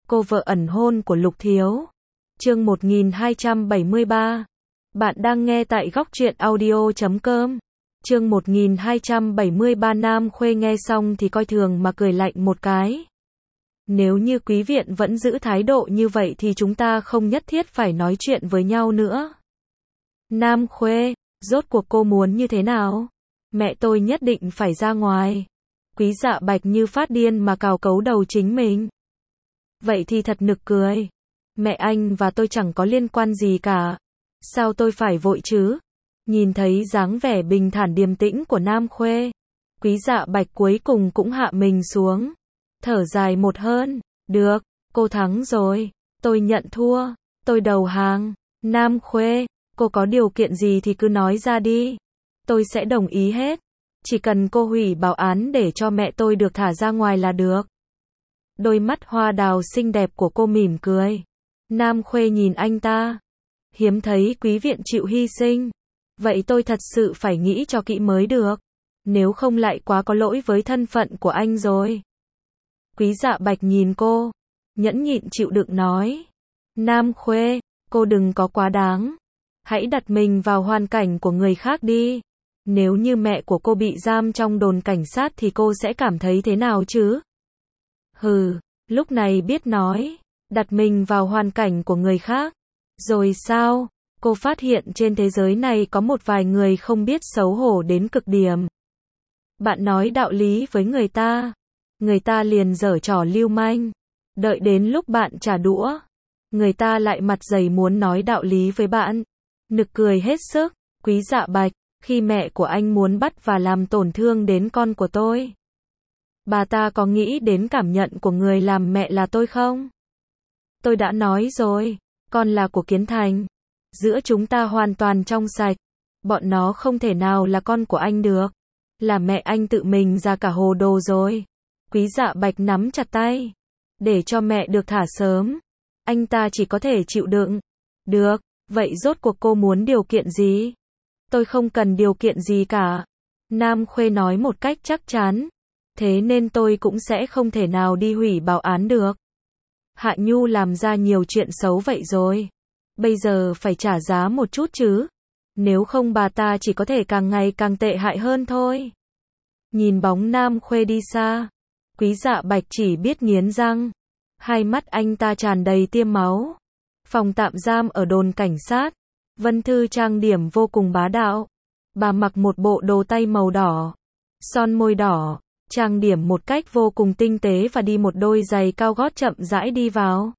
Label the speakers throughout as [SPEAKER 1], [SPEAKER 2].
[SPEAKER 1] cô vợ ẩn hôn của Lục Thiếu. Chương 1273. Bạn đang nghe tại góc truyện audio.com. Chương 1273. Nam Khuê nghe xong thì coi thường mà cười lạnh một cái. Nếu như quý viện vẫn giữ thái độ như vậy thì chúng ta không nhất thiết phải nói chuyện với nhau nữa. Nam Khuê, rốt cuộc cô muốn như thế nào? Mẹ tôi nhất định phải ra ngoài. Quý Dạ Bạch như phát điên mà cào cấu đầu chính mình. Vậy thì thật nực cười. Mẹ anh và tôi chẳng có liên quan gì cả. Sao tôi phải vội chứ? Nhìn thấy dáng vẻ bình thản điềm tĩnh của Nam Khuê, Quý Dạ Bạch cuối cùng cũng hạ mình xuống. Thở dài một hơi. Được, cô thắng rồi. Tôi nhận thua. Tôi đầu hàng. Nam Khuê, cô có điều kiện gì thì cứ nói ra đi. Tôi sẽ đồng ý hết. Chỉ cần cô hủy báo án để cho mẹ tôi được thả ra ngoài là được. Đôi mắt hoa đào xinh đẹp của cô mỉm cười. Nam Khuê nhìn anh ta. Hiếm thấy quý viện chịu hy sinh. Vậy tôi thật sự phải nghĩ cho kỹ mới được. Nếu không lại quá có lỗi với thân phận của anh rồi. Quý Dạ Bạch nhìn cô. Nhẫn nhịn chịu đựng nói. Nam Khuê, cô đừng có quá đáng. Hãy đặt mình vào hoàn cảnh của người khác đi. Nếu như mẹ của cô bị giam trong đồn cảnh sát thì cô sẽ cảm thấy thế nào chứ? Hừ, lúc này biết nói. Đặt mình vào hoàn cảnh của người khác. Rồi sao? Cô phát hiện trên thế giới này có một vài người không biết xấu hổ đến cực điểm. Bạn nói đạo lý với người ta liền giở trò lưu manh. Đợi đến lúc bạn trả đũa, người ta lại mặt dày muốn nói đạo lý với bạn. Nực cười hết sức. Quý Dạ Bạch, khi mẹ của anh muốn bắt và làm tổn thương đến con của tôi, bà ta có nghĩ đến cảm nhận của người làm mẹ là tôi không? Tôi đã nói rồi, con là của Kiến Thành. Giữa chúng ta hoàn toàn trong sạch. Bọn nó không thể nào là con của anh được. Là mẹ anh tự mình ra cả hồ đồ rồi. Quý Dạ Bạch nắm chặt tay. Để cho mẹ được thả sớm. Anh ta chỉ có thể chịu đựng. Được, vậy rốt cuộc cô muốn điều kiện gì? Tôi không cần điều kiện gì cả. Nam Khuê nói một cách chắc chắn. Thế nên tôi cũng sẽ không thể nào đi hủy báo án được. Hạ Nhu làm ra nhiều chuyện xấu vậy rồi. Bây giờ phải trả giá một chút chứ. Nếu không bà ta chỉ có thể càng ngày càng tệ hại hơn thôi. Nhìn bóng Nam Khuê đi xa, Quý Dạ Bạch chỉ biết nghiến răng. Hai mắt anh ta tràn đầy tiêm máu. Phòng tạm giam ở đồn cảnh sát. Vân Thư trang điểm vô cùng bá đạo. Bà mặc một bộ đồ tây màu đỏ, son môi đỏ, trang điểm một cách vô cùng tinh tế và đi một đôi giày cao gót chậm rãi đi vào.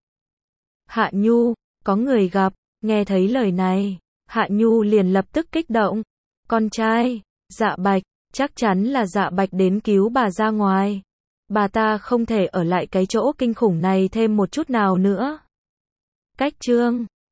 [SPEAKER 1] Hạ Nhu, có người gặp. Nghe thấy lời này, Hạ Nhu liền lập tức kích động. Con trai, Dạ Bạch, chắc chắn là Dạ Bạch đến cứu bà ra ngoài. Bà ta không thể ở lại cái chỗ kinh khủng này thêm một chút nào nữa. Cách chương